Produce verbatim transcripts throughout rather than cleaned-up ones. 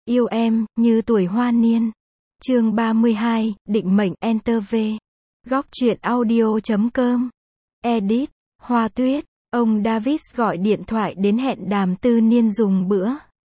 Yêu em, như tuổi hoa niên. Chương ba mươi hai, định mệnh Enter V. Góc truyện audio chấm com. Edit, Hoa Tuyết. Ông Davis gọi điện thoại đến hẹn Đàm Tư Niên dùng bữa.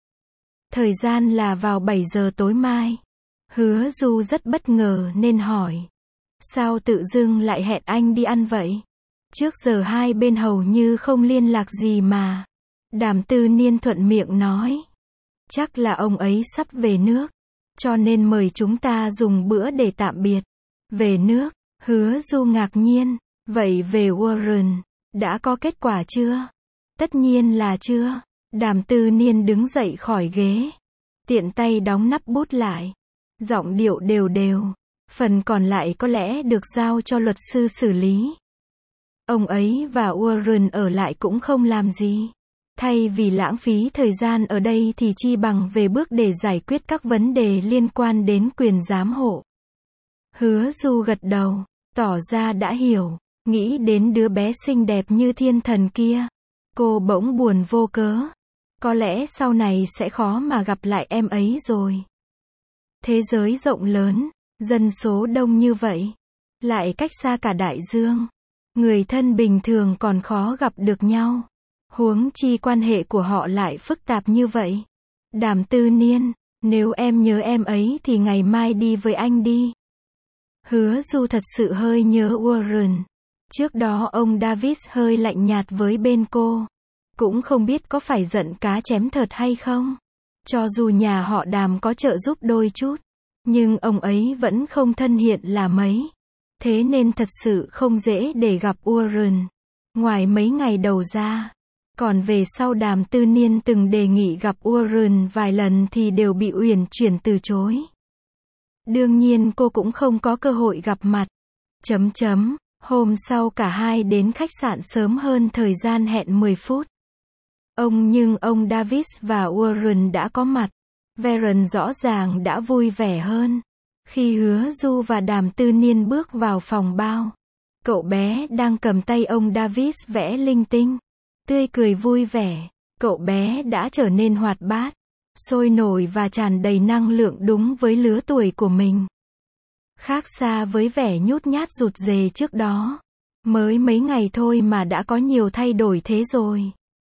Thời gian là vào bảy giờ tối mai. Hứa Du rất bất ngờ nên hỏi. Sao tự dưng lại hẹn anh đi ăn vậy? Trước giờ hai bên hầu như không liên lạc gì mà. Đàm Tư Niên thuận miệng nói. Chắc là ông ấy sắp về nước, cho nên mời chúng ta dùng bữa để tạm biệt. Về nước? Hứa Du ngạc nhiên. Vậy về Warren, đã có kết quả chưa? Tất nhiên là chưa. Đàm Tư Niên đứng dậy khỏi ghế, tiện tay đóng nắp bút lại. Giọng điệu đều đều. Phần còn lại có lẽ được giao cho luật sư xử lý. Ông ấy và Warren ở lại cũng không làm gì. Thay vì lãng phí thời gian ở đây thì chi bằng về bước để giải quyết các vấn đề liên quan đến quyền giám hộ. Hứa Du gật đầu, tỏ ra đã hiểu. Nghĩ đến đứa bé xinh đẹp như thiên thần kia, cô bỗng buồn vô cớ. Có lẽ sau này sẽ khó mà gặp lại em ấy rồi. Thế giới rộng lớn, dân số đông như vậy, lại cách xa cả đại dương. Người thân bình thường còn khó gặp được nhau. Huống chi quan hệ của họ lại phức tạp như vậy. Đàm Tư Niên, nếu em nhớ em ấy thì ngày mai đi với anh đi. Hứa Du thật sự hơi nhớ Warren. Trước đó ông Davis hơi lạnh nhạt với bên cô. Cũng không biết có phải giận cá chém thớt hay không. Cho dù nhà họ Đàm có trợ giúp đôi chút, nhưng ông ấy vẫn không thân hiện là mấy. Thế nên thật sự không dễ để gặp Warren. Ngoài mấy ngày đầu ra. Còn về sau Đàm Tư Niên từng đề nghị gặp Warren vài lần thì đều bị uyển chuyển từ chối. Đương nhiên cô cũng không có cơ hội gặp mặt. Chấm chấm. Hôm sau cả hai đến khách sạn sớm hơn thời gian hẹn mười phút. Ông nhưng ông Davis và Warren đã có mặt. Varen rõ ràng đã vui vẻ hơn. Khi Hứa Du và Đàm Tư Niên bước vào phòng bao, cậu bé đang cầm tay ông Davis vẽ linh tinh. Tươi cười vui vẻ, cậu bé đã trở nên hoạt bát, sôi nổi và tràn đầy năng lượng đúng với lứa tuổi của mình. Khác xa với vẻ nhút nhát rụt rè trước đó. Mới mấy ngày thôi mà đã có nhiều thay đổi thế rồi.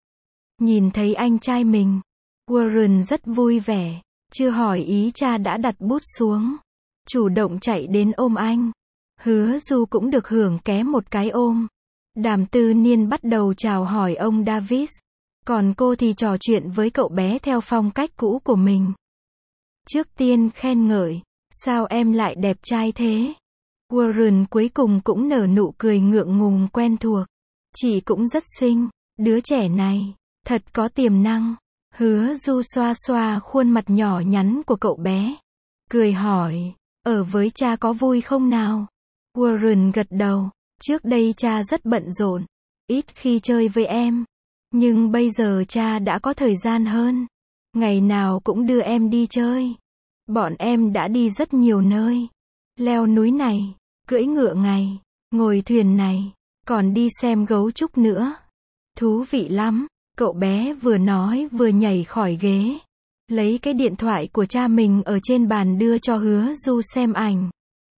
Nhìn thấy anh trai mình, Warren rất vui vẻ, chưa hỏi ý cha đã đặt bút xuống. Chủ động chạy đến ôm anh. Hứa Du cũng được hưởng ké một cái ôm. Đàm Tư Niên bắt đầu chào hỏi ông Davis. Còn cô thì trò chuyện với cậu bé theo phong cách cũ của mình. Trước tiên khen ngợi. Sao em lại đẹp trai thế? Warren cuối cùng cũng nở nụ cười ngượng ngùng quen thuộc. Chị cũng rất xinh. Đứa trẻ này, thật có tiềm năng. Hứa Du xoa xoa khuôn mặt nhỏ nhắn của cậu bé. Cười hỏi, ở với cha có vui không nào? Warren gật đầu. Trước đây cha rất bận rộn, ít khi chơi với em. Nhưng bây giờ cha đã có thời gian hơn. Ngày nào cũng đưa em đi chơi. Bọn em đã đi rất nhiều nơi. Leo núi này, cưỡi ngựa này, ngồi thuyền này, còn đi xem gấu trúc nữa. Thú vị lắm. Cậu bé vừa nói vừa nhảy khỏi ghế, lấy cái điện thoại của cha mình ở trên bàn đưa cho Hứa Du xem ảnh.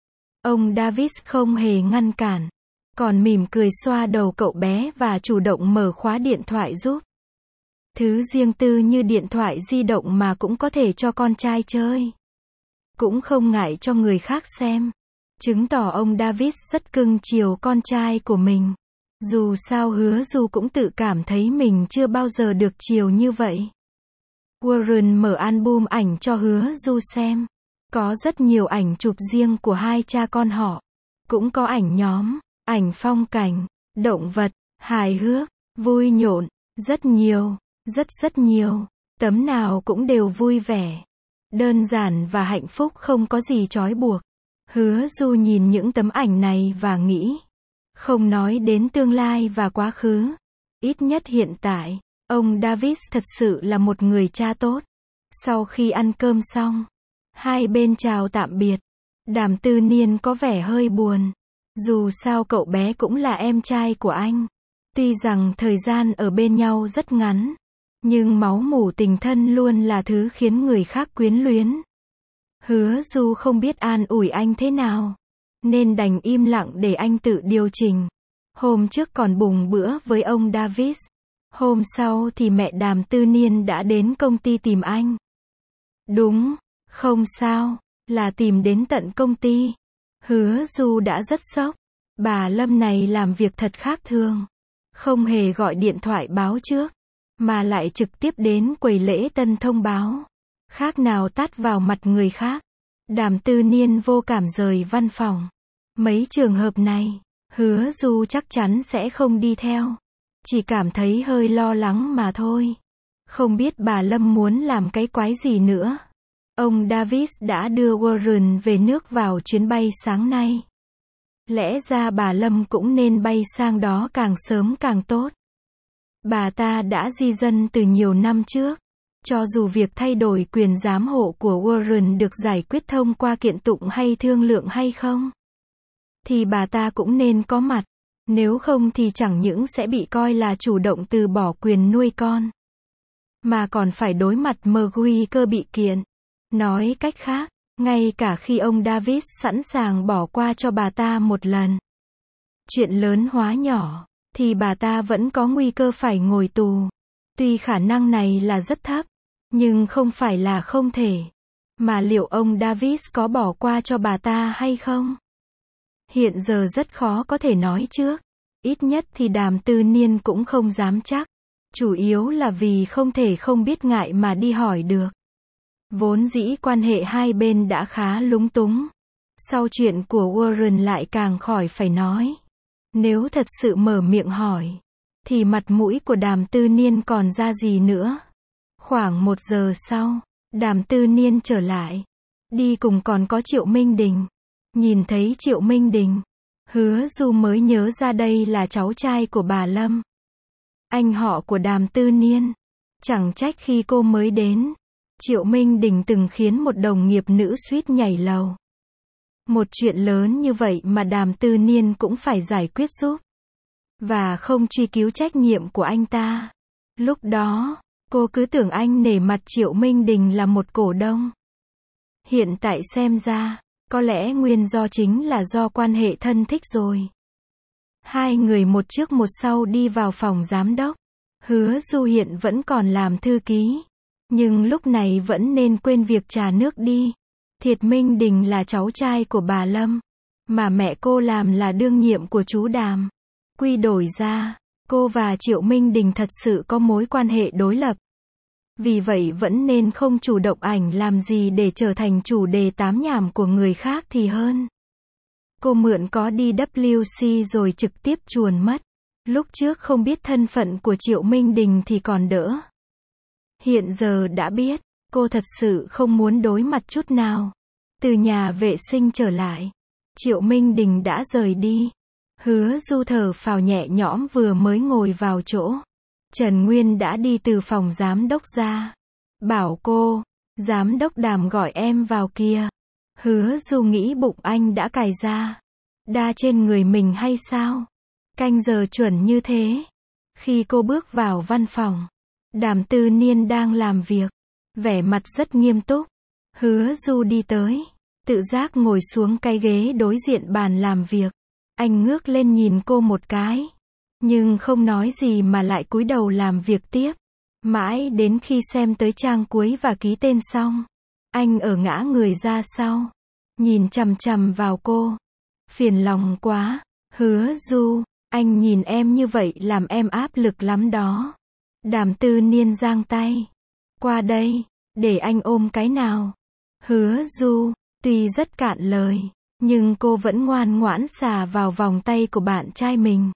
Ông Davis không hề ngăn cản, còn mỉm cười xoa đầu cậu bé và chủ động mở khóa điện thoại giúp. Thứ riêng tư như điện thoại di động mà cũng có thể cho con trai chơi. Cũng không ngại cho người khác xem. Chứng tỏ ông Davis rất cưng chiều con trai của mình. Dù sao Hứa Du cũng tự cảm thấy mình chưa bao giờ được chiều như vậy. Warren mở album ảnh cho Hứa Du xem. Có rất nhiều ảnh chụp riêng của hai cha con họ. Cũng có ảnh nhóm, ảnh phong cảnh, động vật, hài hước, vui nhộn, rất nhiều, rất rất nhiều. Tấm nào cũng đều vui vẻ, đơn giản và hạnh phúc, không có gì trói buộc. Hứa Du nhìn những tấm ảnh này và nghĩ, không nói đến tương lai và quá khứ, ít nhất hiện tại, ông Davis thật sự là một người cha tốt. Sau khi ăn cơm xong, hai bên chào tạm biệt. Đàm Tư Niên có vẻ hơi buồn. Dù sao cậu bé cũng là em trai của anh. Tuy rằng thời gian ở bên nhau rất ngắn, Nhưng máu mủ tình thân luôn là thứ khiến người khác quyến luyến. Hứa Du không biết an ủi anh thế nào, nên đành im lặng để anh tự điều chỉnh. Hôm trước còn bùng bữa với ông Davis. Hôm sau thì mẹ Đàm Tư Niên đã đến công ty tìm anh. Đúng, không sao, là tìm đến tận công ty. Hứa Du đã rất sốc. Bà Lâm này làm việc thật khác thường. Không hề gọi điện thoại báo trước, mà lại trực tiếp đến quầy lễ tân thông báo. Khác nào tát vào mặt người khác. Đàm Tư Niên vô cảm rời văn phòng. Mấy trường hợp này, Hứa Du chắc chắn sẽ không đi theo. Chỉ cảm thấy hơi lo lắng mà thôi. Không biết bà Lâm muốn làm cái quái gì nữa. Ông Davis đã đưa Warren về nước vào chuyến bay sáng nay. Lẽ ra bà Lâm cũng nên bay sang đó càng sớm càng tốt. Bà ta đã di dân từ nhiều năm trước. Cho dù việc thay đổi quyền giám hộ của Warren được giải quyết thông qua kiện tụng hay thương lượng hay không, thì bà ta cũng nên có mặt. Nếu không thì chẳng những sẽ bị coi là chủ động từ bỏ quyền nuôi con, mà còn phải đối mặt mờ nguy cơ bị kiện. Nói cách khác, ngay cả khi ông Davis sẵn sàng bỏ qua cho bà ta một lần, chuyện lớn hóa nhỏ, thì bà ta vẫn có nguy cơ phải ngồi tù. Tuy khả năng này là rất thấp, nhưng không phải là không thể. Mà liệu ông Davis có bỏ qua cho bà ta hay không? Hiện giờ rất khó có thể nói trước. Ít nhất thì Đàm Tư Niên cũng không dám chắc. Chủ yếu là vì không thể không biết ngại mà đi hỏi được. Vốn dĩ quan hệ hai bên đã khá lúng túng. Sau chuyện của Warren lại càng khỏi phải nói. Nếu thật sự mở miệng hỏi, thì mặt mũi của Đàm Tư Niên còn ra gì nữa. Khoảng một giờ sau, Đàm Tư Niên trở lại. Đi cùng còn có Triệu Minh Đình. Nhìn thấy Triệu Minh Đình, Hứa Du mới nhớ ra đây là cháu trai của bà Lâm. Anh họ của Đàm Tư Niên. Chẳng trách khi cô mới đến, Triệu Minh Đình từng khiến một đồng nghiệp nữ suýt nhảy lầu. Một chuyện lớn như vậy mà Đàm Tư Niên cũng phải giải quyết giúp. Và không truy cứu trách nhiệm của anh ta. Lúc đó, cô cứ tưởng anh nể mặt Triệu Minh Đình là một cổ đông. Hiện tại xem ra, có lẽ nguyên do chính là do quan hệ thân thích rồi. Hai người một trước một sau đi vào phòng giám đốc. Hứa Du hiện vẫn còn làm thư ký, nhưng lúc này vẫn nên quên việc trà nước đi. Thiệt Minh Đình là cháu trai của bà Lâm, mà mẹ cô làm là đương nhiệm của chú Đàm. Quy đổi ra, cô và Triệu Minh Đình thật sự có mối quan hệ đối lập. Vì vậy vẫn nên không chủ động ảnh làm gì để trở thành chủ đề tám nhảm của người khác thì hơn. Cô mượn có đi W C rồi trực tiếp chuồn mất. Lúc trước không biết thân phận của Triệu Minh Đình thì còn đỡ. Hiện giờ đã biết, cô thật sự không muốn đối mặt chút nào. Từ nhà vệ sinh trở lại, Triệu Minh Đình đã rời đi. Hứa Du thở phào nhẹ nhõm vừa mới ngồi vào chỗ. Trần Nguyên đã đi từ phòng giám đốc ra. Bảo cô, giám đốc Đàm gọi em vào kia. Hứa Du nghĩ bụng anh đã cài ra đa trên người mình hay sao? Canh giờ chuẩn như thế. Khi cô bước vào văn phòng, Đàm Tư Niên đang làm việc, vẻ mặt rất nghiêm túc. Hứa Du đi tới, tự giác ngồi xuống cái ghế đối diện bàn làm việc. Anh ngước lên nhìn cô một cái, nhưng không nói gì mà lại cúi đầu làm việc tiếp. Mãi đến khi xem tới trang cuối và ký tên xong, anh ở ngã người ra sau, nhìn chằm chằm vào cô. Phiền lòng quá, Hứa Du, anh nhìn em như vậy làm em áp lực lắm đó. Đàm Tư Niên giang tay. Qua đây, để anh ôm cái nào. Hứa Du, tuy rất cạn lời, nhưng cô vẫn ngoan ngoãn xà vào vòng tay của bạn trai mình.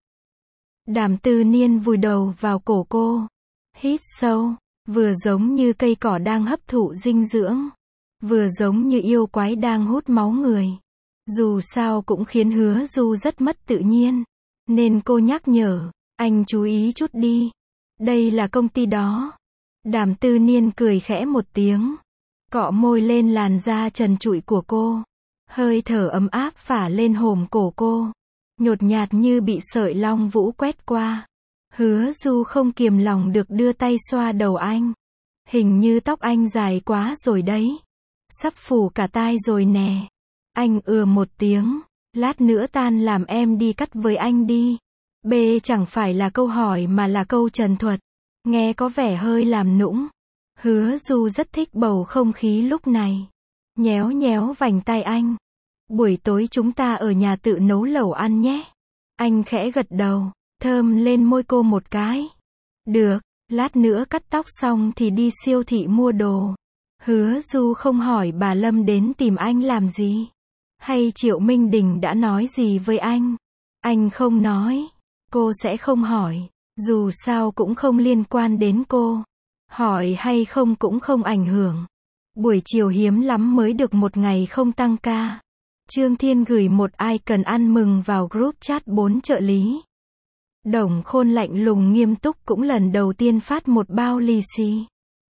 Đàm Tư Niên vùi đầu vào cổ cô. Hít sâu, vừa giống như cây cỏ đang hấp thụ dinh dưỡng, vừa giống như yêu quái đang hút máu người. Dù sao cũng khiến Hứa Du rất mất tự nhiên, nên cô nhắc nhở, anh chú ý chút đi. Đây là công ty đó. Đàm Tư Niên cười khẽ một tiếng, cọ môi lên làn da trần trụi của cô. Hơi thở ấm áp phả lên hồm cổ cô, nhột nhạt như bị sợi long vũ quét qua. Hứa Du không kiềm lòng được đưa tay xoa đầu anh. Hình như tóc anh dài quá rồi đấy. Sắp phủ cả tai rồi nè. Anh ừa một tiếng. Lát nữa tan làm em đi cắt với anh đi. B chẳng phải là câu hỏi mà là câu trần thuật. Nghe có vẻ hơi làm nũng. Hứa Du rất thích bầu không khí lúc này. Nhéo nhéo vành tay anh. Buổi tối chúng ta ở nhà tự nấu lẩu ăn nhé. Anh khẽ gật đầu, thơm lên môi cô một cái. Được, lát nữa cắt tóc xong thì đi siêu thị mua đồ. Hứa Du không hỏi bà Lâm đến tìm anh làm gì. Hay Triệu Minh Đình đã nói gì với anh. Anh không nói. Cô sẽ không hỏi. Dù sao cũng không liên quan đến cô. Hỏi hay không cũng không ảnh hưởng. Buổi chiều hiếm lắm mới được một ngày không tăng ca. Trương Thiên gửi một icon ăn mừng vào group chat bốn trợ lý. Đồng Khôn lạnh lùng nghiêm túc cũng lần đầu tiên phát một bao lì xì.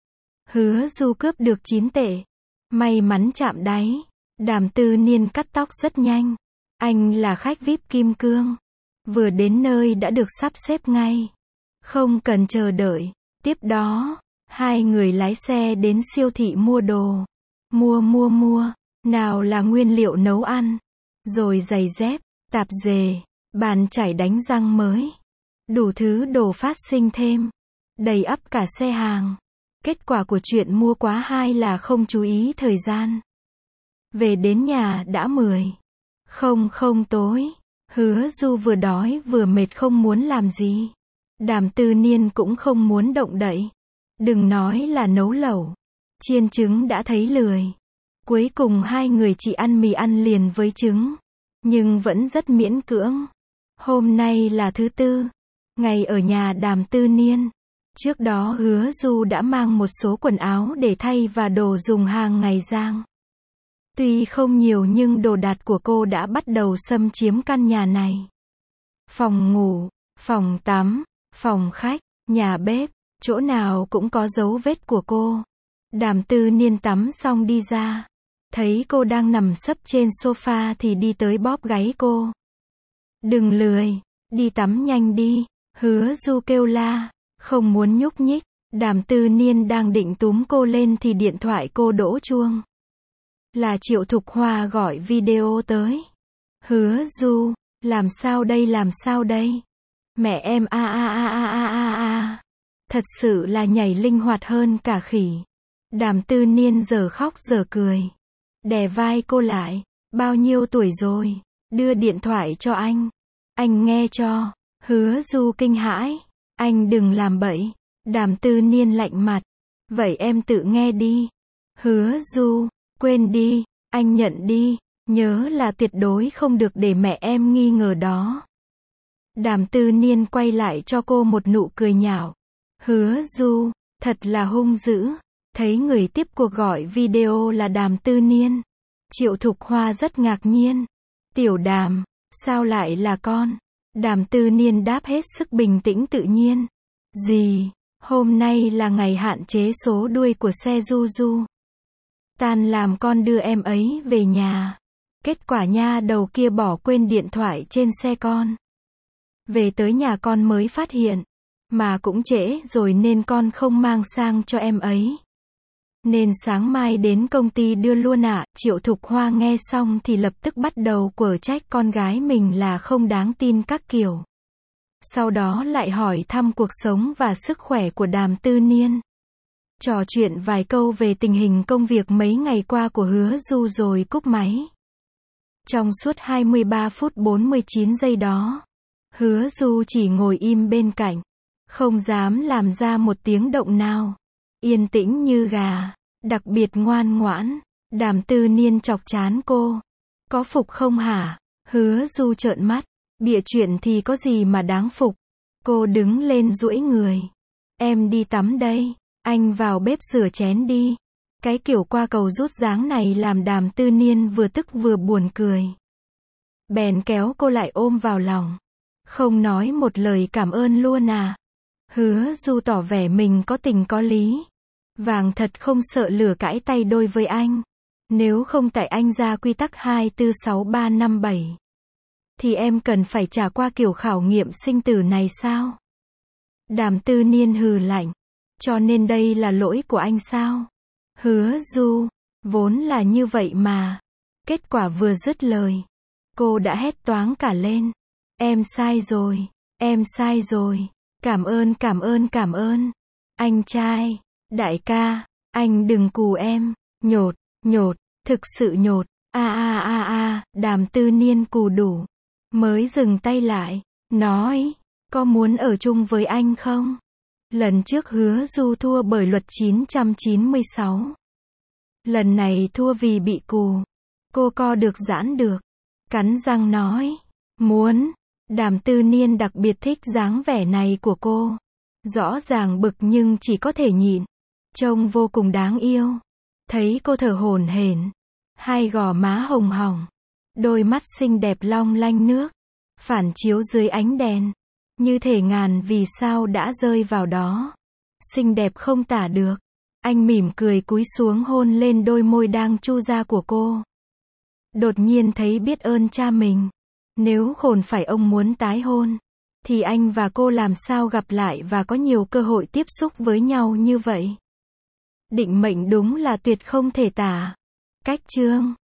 Hứa Du cướp được chín tệ. May mắn chạm đáy. Đàm Tư Niên cắt tóc rất nhanh. Anh là khách vi ai pi kim cương. Vừa đến nơi đã được sắp xếp ngay. Không cần chờ đợi. Tiếp đó, hai người lái xe đến siêu thị mua đồ. Mua mua mua. Nào là nguyên liệu nấu ăn. Rồi giày dép, tạp dề, bàn chải đánh răng mới. Đủ thứ đồ phát sinh thêm. Đầy ắp cả xe hàng. Kết quả của chuyện mua quá hai là không chú ý thời gian. Về đến nhà đã mười. Không không tối. Hứa Du vừa đói vừa mệt không muốn làm gì. Đàm Tư Niên cũng không muốn động đậy. Đừng nói là nấu lẩu. Chiên trứng đã thấy lười. Cuối cùng hai người chỉ ăn mì ăn liền với trứng. Nhưng vẫn rất miễn cưỡng. Hôm nay là thứ tư. Ngày ở nhà Đàm Tư Niên. Trước đó Hứa Du đã mang một số quần áo để thay và đồ dùng hàng ngày giang. Tuy không nhiều nhưng đồ đạc của cô đã bắt đầu xâm chiếm căn nhà này. Phòng ngủ, phòng tắm, phòng khách, nhà bếp, chỗ nào cũng có dấu vết của cô. Đàm Tư Niên tắm xong đi ra. Thấy cô đang nằm sấp trên sofa thì đi tới bóp gáy cô. Đừng lười, đi tắm nhanh đi. Hứa Du kêu la, không muốn nhúc nhích. Đàm Tư Niên đang định túm cô lên thì điện thoại cô đổ chuông. Là Triệu Thục Hoa gọi video tới. Hứa Du, làm sao đây làm sao đây? Mẹ em a a a a a a a. Thật sự là nhảy linh hoạt hơn cả khỉ. Đàm Tư Niên giờ khóc giờ cười. Đè vai cô lại. Bao nhiêu tuổi rồi? Đưa điện thoại cho anh. Anh nghe cho. Hứa Du kinh hãi. Anh đừng làm bậy. Đàm Tư Niên lạnh mặt. Vậy em tự nghe đi. Hứa Du, quên đi. Anh nhận đi. Nhớ là tuyệt đối không được để mẹ em nghi ngờ đó. Đàm Tư Niên quay lại cho cô một nụ cười nhạo. Hứa Du, thật là hung dữ. Thấy người tiếp cuộc gọi video là Đàm Tư Niên. Triệu Thục Hoa rất ngạc nhiên. Tiểu Đàm, sao lại là con? Đàm Tư Niên đáp hết sức bình tĩnh tự nhiên. Gì? Hôm nay là ngày hạn chế số đuôi của xe Du Du. Tan làm con đưa em ấy về nhà. Kết quả nha đầu kia bỏ quên điện thoại trên xe con. Về tới nhà con mới phát hiện. Mà cũng trễ rồi nên con không mang sang cho em ấy. Nên sáng mai đến công ty đưa luôn ạ. À. Triệu Thục Hoa nghe xong thì lập tức bắt đầu quở trách con gái mình là không đáng tin các kiểu. Sau đó lại hỏi thăm cuộc sống và sức khỏe của Đàm Tư Niên. Trò chuyện vài câu về tình hình công việc mấy ngày qua của Hứa Du rồi cúp máy. Trong suốt hai mươi ba phút bốn mươi chín giây đó, Hứa Du chỉ ngồi im bên cạnh, không dám làm ra một tiếng động nào. Yên tĩnh như gà, đặc biệt ngoan ngoãn. Đàm Tư Niên chọc chán cô. Có phục không hả? Hứa Du trợn mắt. Bịa chuyện thì có gì mà đáng phục. Cô đứng lên duỗi người. Em đi tắm đây. Anh vào bếp rửa chén đi. Cái kiểu qua cầu rút dáng này làm Đàm Tư Niên vừa tức vừa buồn cười. Bèn kéo cô lại ôm vào lòng. Không nói một lời cảm ơn luôn à? Hứa Du tỏ vẻ mình có tình có lý. Vàng thật không sợ lửa cãi tay đôi với anh. Nếu không tại anh ra quy tắc hai tư sáu ba năm bảy. Thì em cần phải trả qua kiểu khảo nghiệm sinh tử này sao? Đàm Tư Niên hừ lạnh. Cho nên đây là lỗi của anh sao? Hứa Du, vốn là như vậy mà. Kết quả vừa dứt lời, cô đã hét toáng cả lên. Em sai rồi, em sai rồi. Cảm ơn cảm ơn cảm ơn. Anh trai, đại ca, anh đừng cù em. Nhột, nhột, thực sự nhột. A a a a, Đàm Tư Niên cù đủ. Mới dừng tay lại, nói, có muốn ở chung với anh không? Lần trước Hứa Du thua bởi luật chín trăm chín mươi sáu. Lần này thua vì bị cù. Cô co được giãn được. Cắn răng nói, muốn. Đàm Tư Niên đặc biệt thích dáng vẻ này của cô. Rõ ràng bực nhưng chỉ có thể nhịn. Trông vô cùng đáng yêu. Thấy cô thở hổn hển, hai gò má hồng hồng, đôi mắt xinh đẹp long lanh nước, phản chiếu dưới ánh đèn, như thể ngàn vì sao đã rơi vào đó. Xinh đẹp không tả được. Anh mỉm cười cúi xuống hôn lên đôi môi đang chu ra của cô. Đột nhiên thấy biết ơn cha mình. Nếu khổn phải ông muốn tái hôn, thì anh và cô làm sao gặp lại và có nhiều cơ hội tiếp xúc với nhau như vậy. Định mệnh đúng là tuyệt không thể tả. Cách chương